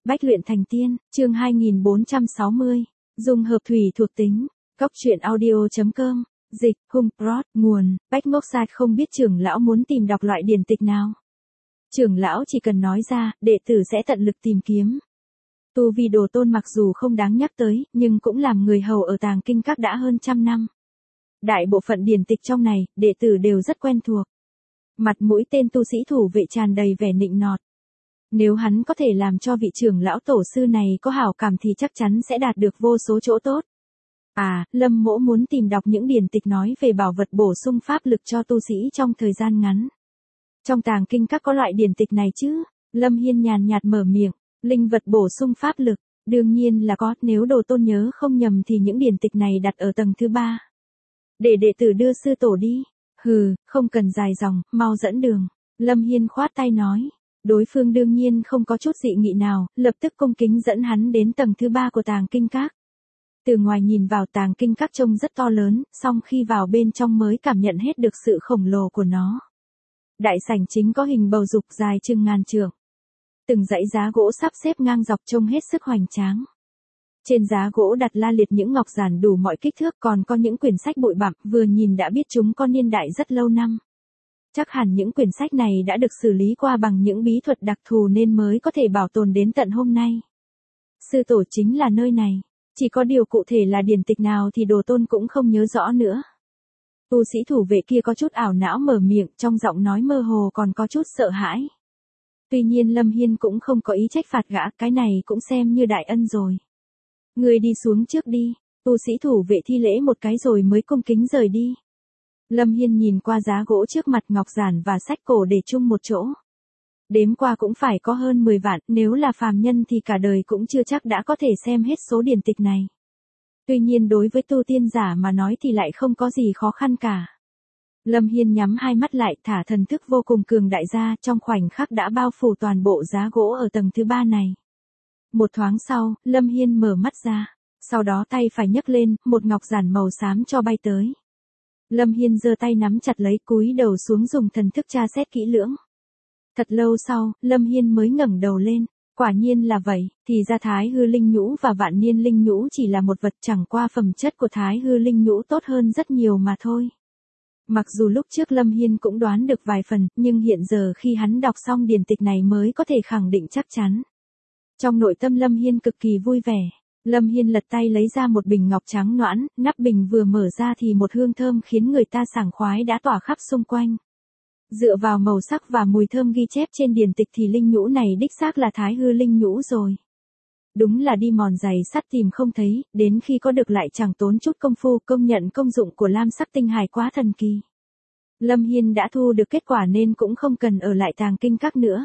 Bách luyện thành tiên, chương 2460. Dung hợp thủy thuộc tính. Cóc truyện audio.com. Dịch, Hung Prod, nguồn, Bách Ngốc Sạch không biết trưởng lão muốn tìm đọc loại điển tịch nào. Trưởng lão chỉ cần nói ra, đệ tử sẽ tận lực tìm kiếm. Tu vi Đồ Tôn mặc dù không đáng nhắc tới, nhưng cũng làm người hầu ở Tàng Kinh Các đã hơn trăm năm. Đại bộ phận điển tịch trong này, đệ tử đều rất quen thuộc. Mặt mũi tên tu sĩ thủ vệ tràn đầy vẻ nịnh nọt. Nếu hắn có thể làm cho vị trưởng lão tổ sư này có hảo cảm thì chắc chắn sẽ đạt được vô số chỗ tốt. Lâm Mỗ muốn tìm đọc những điển tịch nói về bảo vật bổ sung pháp lực cho tu sĩ trong thời gian ngắn. Trong Tàng Kinh Các có loại điển tịch này chứ? Lâm Hiên nhàn nhạt mở miệng, linh vật bổ sung pháp lực, đương nhiên là có, nếu Đồ Tôn nhớ không nhầm thì những điển tịch này đặt ở tầng thứ 3. Để đệ tử đưa sư tổ đi. Hừ, không cần dài dòng, mau dẫn đường. Lâm Hiên khoát tay nói. Đối phương đương nhiên không có chút dị nghị nào, lập tức cung kính dẫn hắn đến tầng thứ 3 của Tàng Kinh Các. Từ ngoài nhìn vào Tàng Kinh Các trông rất to lớn, song khi vào bên trong mới cảm nhận hết được sự khổng lồ của nó. Đại sảnh chính có hình bầu dục dài chừng ngàn trượng. Từng dãy giá gỗ sắp xếp ngang dọc trông hết sức hoành tráng. Trên giá gỗ đặt la liệt những ngọc giản đủ mọi kích thước, còn có những quyển sách bụi bặm, vừa nhìn đã biết chúng có niên đại rất lâu năm. Chắc hẳn những quyển sách này đã được xử lý qua bằng những bí thuật đặc thù nên mới có thể bảo tồn đến tận hôm nay. Sư tổ chính là nơi này, chỉ có điều cụ thể là điển tịch nào thì Đồ Tôn cũng không nhớ rõ nữa. Tu sĩ thủ vệ kia có chút ảo não mở miệng, trong giọng nói mơ hồ còn có chút sợ hãi. Tuy nhiên Lâm Hiên cũng không có ý trách phạt gã, cái này cũng xem như đại ân rồi. Người đi xuống trước đi. Tu sĩ thủ vệ thi lễ một cái rồi mới cung kính rời đi. Lâm Hiên nhìn qua giá gỗ trước mặt, ngọc giản và sách cổ để chung một chỗ. Đếm qua cũng phải có hơn 10 vạn, nếu là phàm nhân thì cả đời cũng chưa chắc đã có thể xem hết số điển tịch này. Tuy nhiên đối với tu tiên giả mà nói thì lại không có gì khó khăn cả. Lâm Hiên nhắm hai mắt lại, thả thần thức vô cùng cường đại ra, trong khoảnh khắc đã bao phủ toàn bộ giá gỗ ở tầng thứ 3 này. Một thoáng sau, Lâm Hiên mở mắt ra, sau đó tay phải nhấc lên, một ngọc giản màu xám cho bay tới. Lâm Hiên giơ tay nắm chặt lấy, cúi đầu xuống dùng thần thức tra xét kỹ lưỡng. Thật lâu sau, Lâm Hiên mới ngẩng đầu lên, quả nhiên là vậy, thì ra Thái Hư Linh Nhũ và Vạn Niên Linh Nhũ chỉ là một vật, chẳng qua phẩm chất của Thái Hư Linh Nhũ tốt hơn rất nhiều mà thôi. Mặc dù lúc trước Lâm Hiên cũng đoán được vài phần, nhưng hiện giờ khi hắn đọc xong điển tịch này mới có thể khẳng định chắc chắn. Trong nội tâm Lâm Hiên cực kỳ vui vẻ. Lâm Hiên lật tay lấy ra một bình ngọc trắng nõn, nắp bình vừa mở ra thì một hương thơm khiến người ta sảng khoái đã tỏa khắp xung quanh. Dựa vào màu sắc và mùi thơm ghi chép trên điển tịch thì linh nhũ này đích xác là Thái Hư Linh Nhũ rồi. Đúng là đi mòn giày sắt tìm không thấy, đến khi có được lại chẳng tốn chút công phu, công nhận công dụng của lam sắc tinh hài quá thần kỳ. Lâm Hiên đã thu được kết quả nên cũng không cần ở lại Tàng Kinh Các nữa.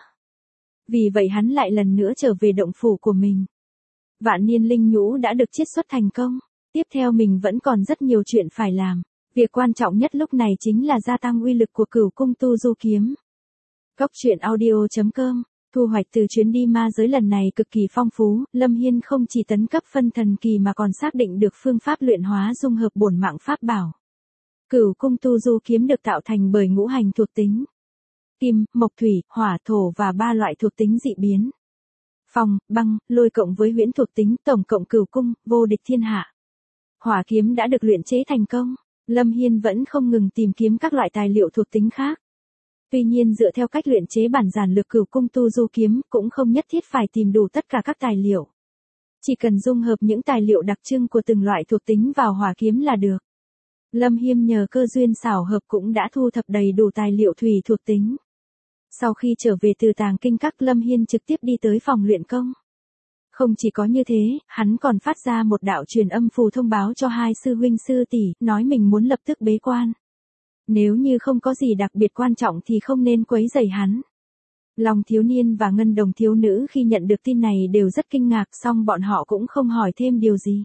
Vì vậy hắn lại lần nữa trở về động phủ của mình. Vạn Niên Linh Nhũ đã được chiết xuất thành công. Tiếp theo mình vẫn còn rất nhiều chuyện phải làm. Việc quan trọng nhất lúc này chính là gia tăng uy lực của Cửu Cung Tu Du Kiếm. Cóc truyện audio.com. Thu hoạch từ chuyến đi ma giới lần này cực kỳ phong phú. Lâm Hiên không chỉ tấn cấp phân thần kỳ mà còn xác định được phương pháp luyện hóa dung hợp bổn mạng pháp bảo. Cửu Cung Tu Du Kiếm được tạo thành bởi ngũ hành thuộc tính. Kim, mộc, thủy, hỏa, thổ và 3 loại thuộc tính dị biến. Phong, băng, lôi cộng với huyễn thuộc tính, tổng cộng cửu cung, vô địch thiên hạ. Hỏa kiếm đã được luyện chế thành công. Lâm Hiên vẫn không ngừng tìm kiếm các loại tài liệu thuộc tính khác. Tuy nhiên dựa theo cách luyện chế bản giản lược Cửu Cung Tu Du Kiếm cũng không nhất thiết phải tìm đủ tất cả các tài liệu. Chỉ cần dung hợp những tài liệu đặc trưng của từng loại thuộc tính vào hỏa kiếm là được. Lâm Hiên nhờ cơ duyên xảo hợp cũng đã thu thập đầy đủ tài liệu thủy thuộc tính. Sau khi trở về từ Tàng Kinh Các, Lâm Hiên trực tiếp đi tới phòng luyện công. Không chỉ có như thế, hắn còn phát ra một đạo truyền âm phù thông báo cho hai sư huynh sư tỷ, nói mình muốn lập tức bế quan. Nếu như không có gì đặc biệt quan trọng thì không nên quấy rầy hắn. Long thiếu niên và Ngân Đồng thiếu nữ khi nhận được tin này đều rất kinh ngạc, song bọn họ cũng không hỏi thêm điều gì.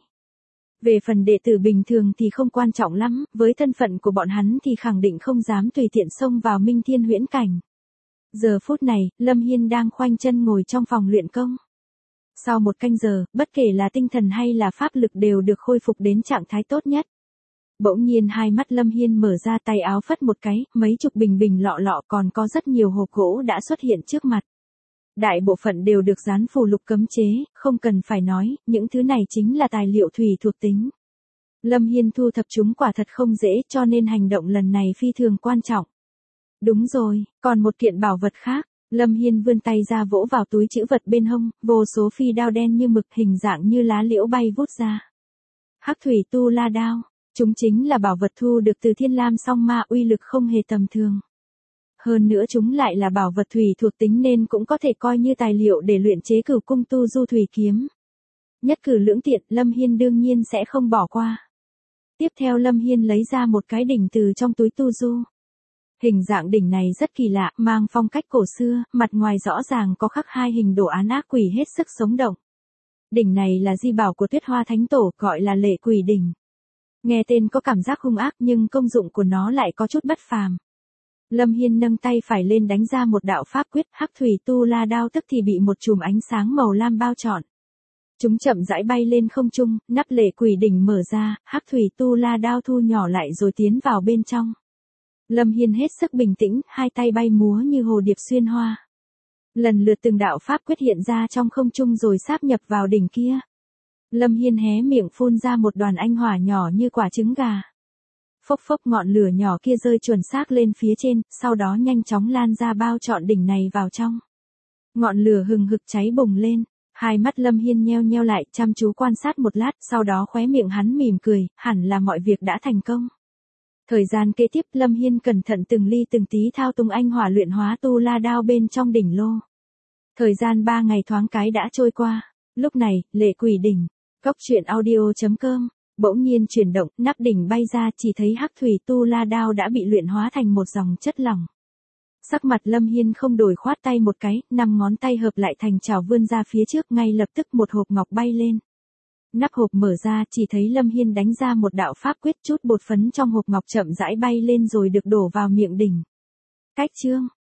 Về phần đệ tử bình thường thì không quan trọng lắm, với thân phận của bọn hắn thì khẳng định không dám tùy tiện xông vào Minh Thiên Huyễn Cảnh. Giờ phút này, Lâm Hiên đang khoanh chân ngồi trong phòng luyện công. Sau một canh giờ, bất kể là tinh thần hay là pháp lực đều được khôi phục đến trạng thái tốt nhất. Bỗng nhiên hai mắt Lâm Hiên mở ra, tay áo phất một cái, mấy chục bình lọ lọ còn có rất nhiều hộp gỗ đã xuất hiện trước mặt. Đại bộ phận đều được dán phù lục cấm chế, không cần phải nói, những thứ này chính là tài liệu thủy thuộc tính. Lâm Hiên thu thập chúng quả thật không dễ, cho nên hành động lần này phi thường quan trọng. Đúng rồi, còn một kiện bảo vật khác. Lâm Hiên vươn tay ra vỗ vào túi trữ vật bên hông, vô số phi đao đen như mực hình dạng như lá liễu bay vút ra. Hắc thủy tu la đao, chúng chính là bảo vật thu được từ Thiên Lam song ma, uy lực không hề tầm thường. Hơn nữa chúng lại là bảo vật thủy thuộc tính nên cũng có thể coi như tài liệu để luyện chế Cửu cung tu du thủy kiếm. Nhất cử lưỡng tiện, Lâm Hiên đương nhiên sẽ không bỏ qua. Tiếp theo Lâm Hiên lấy ra một cái đỉnh từ trong túi tu du. Hình dạng đỉnh này rất kỳ lạ, mang phong cách cổ xưa, mặt ngoài rõ ràng có khắc hai hình đồ án ác quỷ hết sức sống động. Đỉnh này là di bảo của Tuyết Hoa Thánh Tổ, gọi là Lệ Quỷ đỉnh. Nghe tên có cảm giác hung ác nhưng công dụng của nó lại có chút bất phàm. Lâm Hiên nâng tay phải lên đánh ra một đạo pháp quyết, hắc thủy tu la đao tức thì bị một chùm ánh sáng màu lam bao trọn. Chúng chậm rãi bay lên không trung, nắp Lệ Quỷ đỉnh mở ra, hắc thủy tu la đao thu nhỏ lại rồi tiến vào bên trong. Lâm Hiên hết sức bình tĩnh, hai tay bay múa như hồ điệp xuyên hoa. Lần lượt từng đạo pháp quyết hiện ra trong không trung rồi sáp nhập vào đỉnh kia. Lâm Hiên hé miệng phun ra một đoàn anh hỏa nhỏ như quả trứng gà. Phốc phốc, ngọn lửa nhỏ kia rơi chuẩn xác lên phía trên, sau đó nhanh chóng lan ra bao trọn đỉnh này vào trong. Ngọn lửa hừng hực cháy bùng lên, hai mắt Lâm Hiên nheo nheo lại, chăm chú quan sát một lát, sau đó khóe miệng hắn mỉm cười, hẳn là mọi việc đã thành công. Thời gian kế tiếp Lâm Hiên cẩn thận từng ly từng tí thao túng anh hỏa luyện hóa tu la đao bên trong đỉnh lô. Thời gian 3 ngày thoáng cái đã trôi qua. Lúc này, Lệ Quỷ đỉnh, Cốc truyện audio.com, bỗng nhiên chuyển động, nắp đỉnh bay ra, chỉ thấy hắc thủy tu la đao đã bị luyện hóa thành một dòng chất lỏng. Sắc mặt Lâm Hiên không đổi, khoát tay một cái, 5 ngón tay hợp lại thành chảo vươn ra phía trước, ngay lập tức một hộp ngọc bay lên. Nắp hộp mở ra, chỉ thấy Lâm Hiên đánh ra một đạo pháp quyết, chút bột phấn trong hộp ngọc chậm rãi bay lên rồi được đổ vào miệng đỉnh. Cách chương